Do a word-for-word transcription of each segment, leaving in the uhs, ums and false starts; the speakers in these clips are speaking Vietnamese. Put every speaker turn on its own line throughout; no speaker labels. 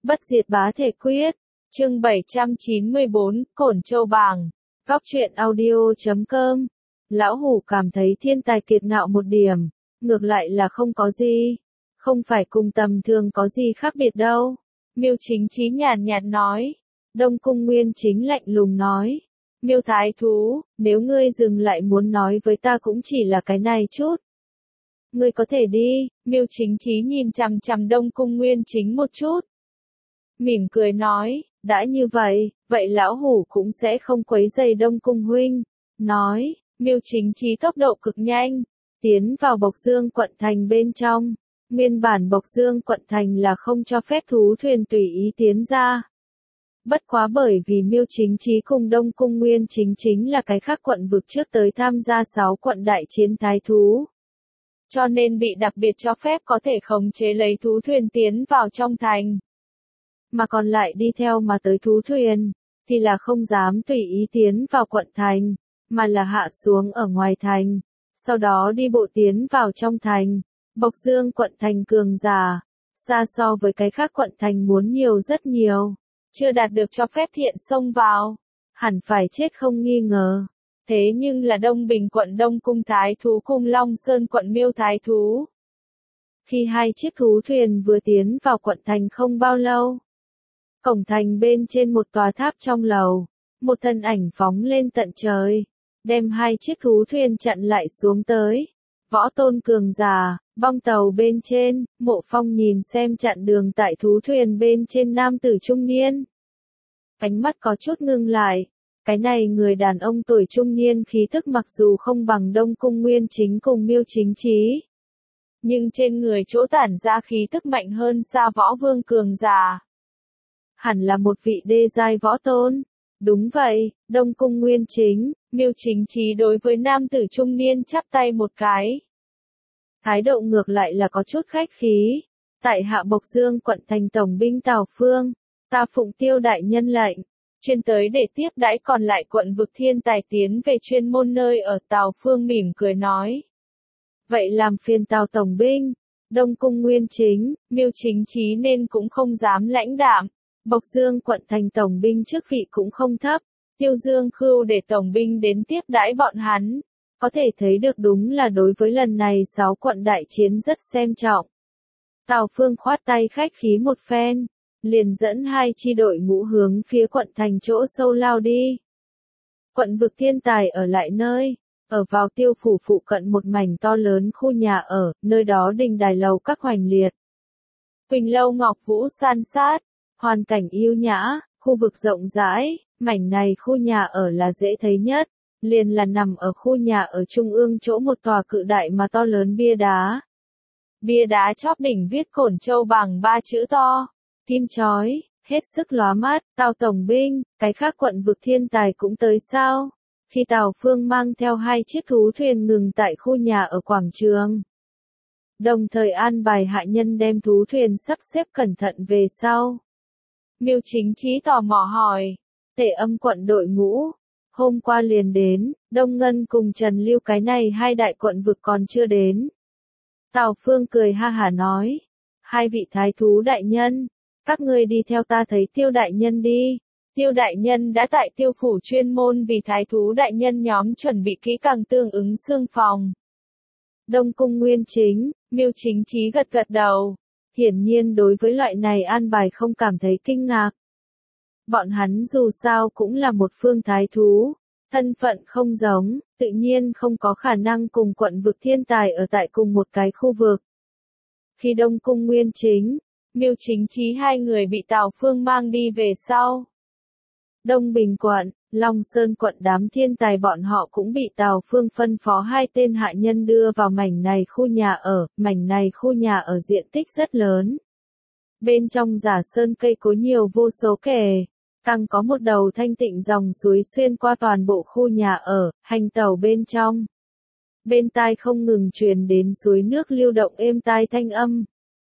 Bất diệt bá thể quyết, chương bảy trăm chín mươi bốn, Cổn Châu Bàng, góc truyện audio.com. Lão Hủ cảm thấy thiên tài kiệt ngạo một điểm, ngược lại là không có gì, không phải cùng tầm thường có gì khác biệt đâu. Miêu Chính Chí nhàn nhạt nói. Đông Cung Nguyên Chính lạnh lùng nói. Miêu Thái Thú, nếu ngươi dừng lại muốn nói với ta cũng chỉ là cái này chút. Ngươi có thể đi. Miêu Chính Chí nhìn chằm chằm Đông Cung Nguyên Chính một chút. Mỉm cười nói, đã như vậy, vậy lão hủ cũng sẽ không quấy rầy Đông Cung huynh. Nói, Miêu Chính Chí tốc độ cực nhanh, tiến vào Bộc Dương quận thành bên trong. Nguyên bản Bộc Dương quận thành là không cho phép thú thuyền tùy ý tiến ra. Bất quá bởi vì Miêu Chính Chí cùng Đông Cung Nguyên Chính chính là cái khác quận vực trước tới tham gia sáu quận đại chiến thái thú. Cho nên bị đặc biệt cho phép có thể khống chế lấy thú thuyền tiến vào trong thành. Mà còn lại đi theo mà tới thú thuyền, thì là không dám tùy ý tiến vào quận thành, mà là hạ xuống ở ngoài thành, sau đó đi bộ tiến vào trong thành. Bộc Dương quận thành cường giả, xa so với cái khác quận thành muốn nhiều rất nhiều, chưa đạt được cho phép thiện xông vào, hẳn phải chết không nghi ngờ. Thế nhưng là Đông Bình quận Đông Cung Thái Thú cùng Long Sơn quận Miêu Thái Thú. Khi hai chiếc thú thuyền vừa tiến vào quận thành không bao lâu, cổng thành bên trên một tòa tháp trong lầu, một thân ảnh phóng lên tận trời, đem hai chiếc thú thuyền chặn lại xuống tới. Võ tôn cường giả, bong tàu bên trên, Mộ Phong nhìn xem chặn đường tại thú thuyền bên trên nam tử trung niên. Ánh mắt có chút ngưng lại, cái này người đàn ông tuổi trung niên khí tức mặc dù không bằng Đông Cung Nguyên Chính cùng Miêu Chính Chí, nhưng trên người chỗ tản ra khí tức mạnh hơn xa võ vương cường giả. Hẳn là một vị đê giai võ tôn. Đúng vậy, Đông Cung Nguyên Chính, Miêu Chính Chí đối với nam tử trung niên chắp tay một cái. Thái độ ngược lại là có chút khách khí. Tại hạ Bộc Dương quận thành tổng binh Tào Phương, ta phụng Tiêu đại nhân lệnh, chuyên tới để tiếp đãi còn lại quận vực thiên tài tiến về chuyên môn nơi ở. Tào Phương mỉm cười nói. Vậy làm phiền Tào tổng binh. Đông Cung Nguyên Chính, Miêu Chính Chí nên cũng không dám lãnh đạm. Bộc Dương quận thành tổng binh chức vị cũng không thấp, Tiêu Dương Khưu để tổng binh đến tiếp đãi bọn hắn, có thể thấy được đúng là đối với lần này sáu quận đại chiến rất xem trọng. Tào Phương khoát tay khách khí một phen, liền dẫn hai chi đội ngũ hướng phía quận thành chỗ sâu lao đi. Quận vực thiên tài ở lại nơi, ở vào Tiêu phủ phụ cận một mảnh to lớn khu nhà ở, nơi đó đình đài lầu các hoành liệt. Quỳnh lâu ngọc vũ san sát. Hoàn cảnh yêu nhã, khu vực rộng rãi, mảnh này khu nhà ở là dễ thấy nhất, liền là nằm ở khu nhà ở trung ương chỗ một tòa cự đại mà to lớn bia đá. Bia đá chóp đỉnh viết Cổn Châu Bàng ba chữ to, kim chói, hết sức lóa mắt. Tào tổng binh, cái khác quận vực thiên tài cũng tới sao? Khi Tào Phương mang theo hai chiếc thú thuyền ngừng tại khu nhà ở quảng trường, đồng thời an bài hạ nhân đem thú thuyền sắp xếp cẩn thận về sau. Miêu Chính Chí tò mò hỏi, Tề Âm quận đội ngũ, hôm qua liền đến, Đông Ngân cùng Trần Lưu cái này hai đại quận vực còn chưa đến. Tào Phương cười ha hả nói, hai vị thái thú đại nhân, các ngươi đi theo ta thấy Tiêu đại nhân đi. Tiêu đại nhân đã tại Tiêu phủ chuyên môn vì thái thú đại nhân nhóm chuẩn bị kỹ càng tương ứng xương phòng. Đông Cung Nguyên Chính, Miêu Chính Chí gật gật đầu. Hiển nhiên đối với loại này an bài không cảm thấy kinh ngạc. Bọn hắn dù sao cũng là một phương thái thú, thân phận không giống, tự nhiên không có khả năng cùng quận vực thiên tài ở tại cùng một cái khu vực. Khi Đông Cung Nguyên Chính, Miêu Chính Chí hai người bị Tào Phương mang đi về sau. Đông Bình quận, Long Sơn quận đám thiên tài bọn họ cũng bị Tào Phương phân phó hai tên hạ nhân đưa vào mảnh này khu nhà ở, mảnh này khu nhà ở diện tích rất lớn. Bên trong giả sơn cây cối nhiều vô số kể, càng có một đầu thanh tịnh dòng suối xuyên qua toàn bộ khu nhà ở, hành tàu bên trong. Bên tai không ngừng truyền đến suối nước lưu động êm tai thanh âm.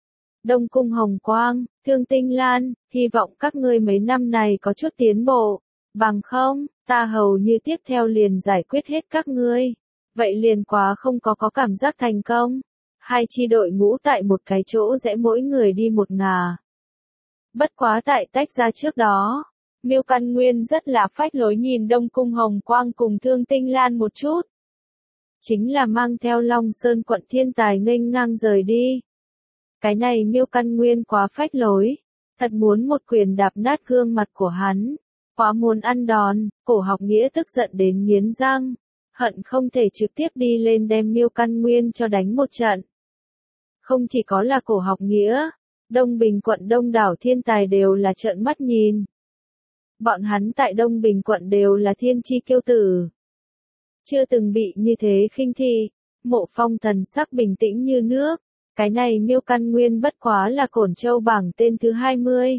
Đông Cung Hồng Quang, Thương Tinh Lan, hy vọng các ngươi mấy năm này có chút tiến bộ. Bằng không, ta hầu như tiếp theo liền giải quyết hết các ngươi. Vậy liền quá không có có cảm giác thành công. Hai chi đội ngũ tại một cái chỗ rẽ mỗi người đi một ngả. Bất quá tại tách ra trước đó, Miêu Căn Nguyên rất là phách lối nhìn Đông Cung Hồng Quang cùng Thương Tinh Lan một chút. Chính là mang theo Long Sơn quận thiên tài nghênh ngang rời đi. Cái này Miêu Căn Nguyên quá phách lối, thật muốn một quyền đạp nát gương mặt của hắn, quá muốn ăn đòn. Cổ Học Nghĩa tức giận đến nghiến răng, hận không thể trực tiếp đi lên đem Miêu Căn Nguyên cho đánh một trận. Không chỉ có là Cổ Học Nghĩa, Đông Bình quận đông đảo thiên tài đều là trợn mắt nhìn. Bọn hắn tại Đông Bình quận đều là thiên chi kiêu tử. Chưa từng bị như thế khinh thị. Mộ Phong thần sắc bình tĩnh như nước. Cái này Miêu Căn Nguyên bất quá là Cổn Châu bảng tên thứ hai mươi.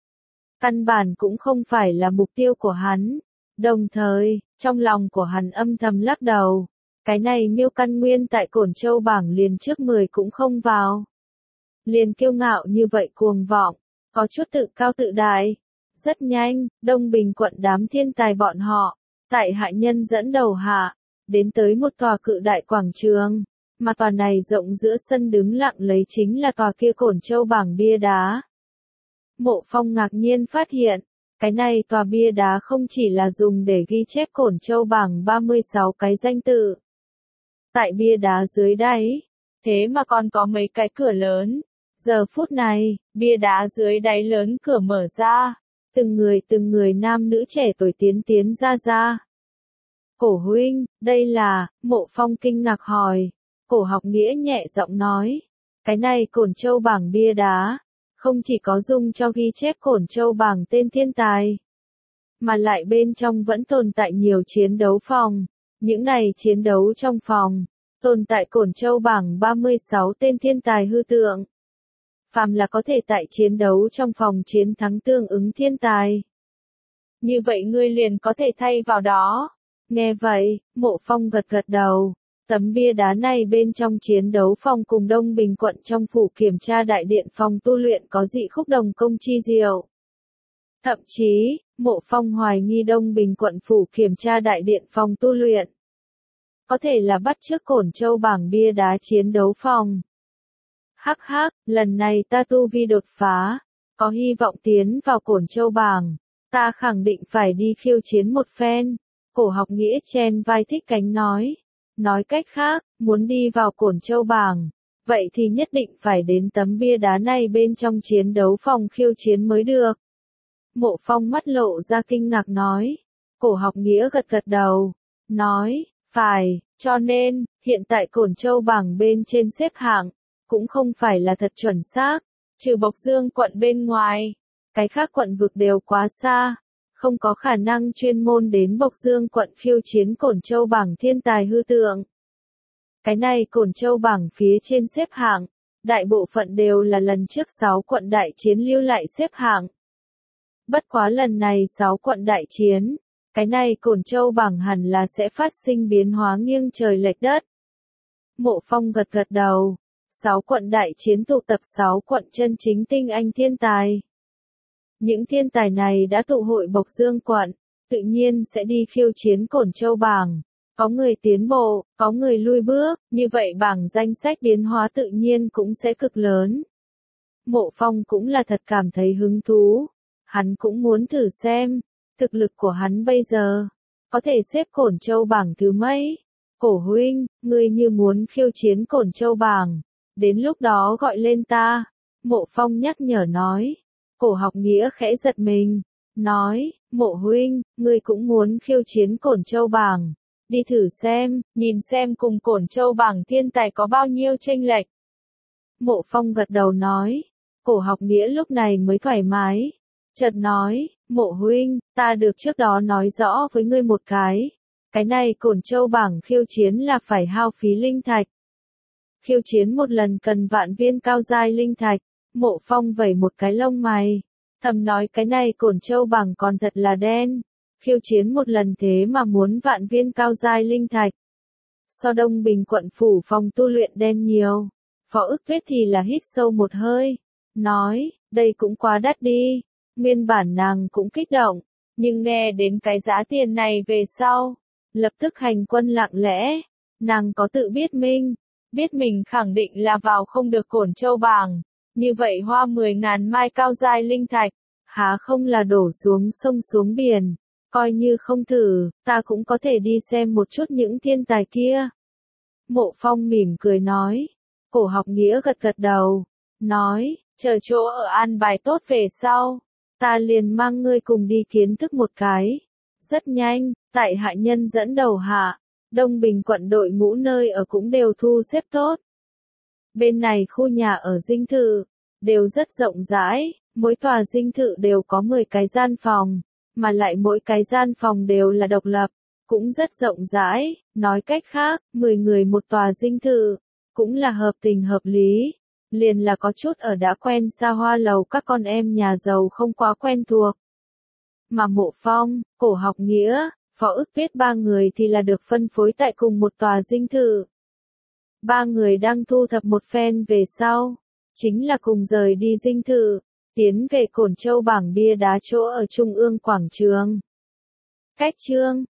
Căn bản cũng không phải là mục tiêu của hắn. Đồng thời, trong lòng của hắn âm thầm lắc đầu. Cái này Miêu Căn Nguyên tại Cổn Châu bảng liền trước mười cũng không vào. Liền kiêu ngạo như vậy cuồng vọng, có chút tự cao tự đại. Rất nhanh, Đông Bình quận đám thiên tài bọn họ, tại hạ nhân dẫn đầu hạ, đến tới một tòa cự đại quảng trường. Mà tòa này rộng giữa sân đứng lặng lấy chính là tòa kia Cổn Châu bảng bia đá. Mộ Phong ngạc nhiên phát hiện, cái này tòa bia đá không chỉ là dùng để ghi chép Cổn Châu bảng ba mươi sáu cái danh tự. Tại bia đá dưới đáy, thế mà còn có mấy cái cửa lớn. Giờ phút này, bia đá dưới đáy lớn cửa mở ra, từng người từng người nam nữ trẻ tuổi tiến tiến ra ra. Cổ huynh, đây là, Mộ Phong kinh ngạc hỏi. Cổ Học Nghĩa nhẹ giọng nói, cái này Cổn Châu bảng bia đá, không chỉ có dùng cho ghi chép Cổn Châu bảng tên thiên tài, mà lại bên trong vẫn tồn tại nhiều chiến đấu phòng. Những này chiến đấu trong phòng, tồn tại Cổn Châu bảng ba mươi sáu tên thiên tài hư tượng. Phàm là có thể tại chiến đấu trong phòng chiến thắng tương ứng thiên tài. Như vậy ngươi liền có thể thay vào đó. Nghe vậy, Mộ Phong gật gật đầu. Tấm bia đá này bên trong chiến đấu phòng cùng Đông Bình quận trong phủ kiểm tra đại điện phòng tu luyện có dị khúc đồng công chi diệu. Thậm chí, Mộ Phong hoài nghi Đông Bình quận phủ kiểm tra đại điện phòng tu luyện có thể là bắt chước Cổn Châu bảng bia đá chiến đấu phòng. Hắc hắc, lần này ta tu vi đột phá, có hy vọng tiến vào Cổn Châu bảng, ta khẳng định phải đi khiêu chiến một phen. Cổ Học Nghĩa chen vai thích cánh nói. Nói cách khác, muốn đi vào Cổn Châu bảng, vậy thì nhất định phải đến tấm bia đá này bên trong chiến đấu phòng khiêu chiến mới được. Mộ Phong mắt lộ ra kinh ngạc nói. Cổ Học Nghĩa gật gật đầu, nói, phải, cho nên, hiện tại Cổn Châu bảng bên trên xếp hạng, cũng không phải là thật chuẩn xác, trừ Bộc Dương quận bên ngoài, cái khác quận vực đều quá xa, không có khả năng chuyên môn đến Bộc Dương quận khiêu chiến Cổn Châu bảng thiên tài hư tượng. Cái này Cổn Châu bảng phía trên xếp hạng, đại bộ phận đều là lần trước sáu quận đại chiến lưu lại xếp hạng. Bất quá lần này sáu quận đại chiến, cái này Cổn Châu bảng hẳn là sẽ phát sinh biến hóa nghiêng trời lệch đất. Mộ Phong gật gật đầu. Sáu quận đại chiến tụ tập sáu quận chân chính tinh anh thiên tài. Những thiên tài này đã tụ hội Bộc Dương quận, tự nhiên sẽ đi khiêu chiến Cổn Châu bảng. Có người tiến bộ, có người lui bước, như vậy bảng danh sách biến hóa tự nhiên cũng sẽ cực lớn. Mộ Phong cũng là thật cảm thấy hứng thú. Hắn cũng muốn thử xem, thực lực của hắn bây giờ, có thể xếp Cổn Châu bảng thứ mấy. Cổ huynh, ngươi như muốn khiêu chiến Cổn Châu bảng, đến lúc đó gọi lên ta. Mộ Phong nhắc nhở nói. Cổ Học Nghĩa khẽ giật mình, nói, Mộ huynh, ngươi cũng muốn khiêu chiến Cổn Châu bảng, đi thử xem, nhìn xem cùng Cổn Châu bảng thiên tài có bao nhiêu chênh lệch. Mộ Phong gật đầu nói. Cổ Học Nghĩa lúc này mới thoải mái, chợt nói, Mộ huynh, ta được trước đó nói rõ với ngươi một cái, cái này Cổn Châu bảng khiêu chiến là phải hao phí linh thạch. Khiêu chiến một lần cần vạn viên cao giai linh thạch. Mộ Phong vẩy một cái lông mày, thầm nói cái này Cổn Châu bảng còn thật là đen. Khiêu chiến một lần thế mà muốn vạn viên cao giai linh thạch. So Đông Bình quận phủ phòng tu luyện đen nhiều. Phó Ức Tuyết thì là hít sâu một hơi, nói, đây cũng quá đắt đi. Nguyên bản nàng cũng kích động, nhưng nghe đến cái giá tiền này về sau, lập tức hành quân lặng lẽ. Nàng có tự biết minh, biết mình khẳng định là vào không được Cổn Châu bảng, Như vậy hoa mười ngàn mai cao giai linh thạch, há không là đổ xuống sông xuống biển, coi như không thử, ta cũng có thể đi xem một chút những thiên tài kia. Mộ Phong mỉm cười nói, Cổ Học Nghĩa gật gật đầu, nói, chờ chỗ ở an bài tốt về sau, ta liền mang ngươi cùng đi kiến thức một cái. Rất nhanh, tại hạ nhân dẫn đầu hạ, Đông Bình quận đội ngũ nơi ở cũng đều thu xếp tốt. Bên này khu nhà ở dinh thự, đều rất rộng rãi, mỗi tòa dinh thự đều có mười cái gian phòng, mà lại mỗi cái gian phòng đều là độc lập, cũng rất rộng rãi, nói cách khác, mười người một tòa dinh thự, cũng là hợp tình hợp lý, liền là có chút ở đã quen xa hoa lầu các con em nhà giàu không quá quen thuộc. Mà Mộ Phong, Cổ Học Nghĩa, Phó Ức Viết ba người thì là được phân phối tại cùng một tòa dinh thự. Ba người đang thu thập một phen về sau, chính là cùng rời đi dinh thự, tiến về Cổn Châu bảng bia đá chỗ ở trung ương quảng trường. Cách chương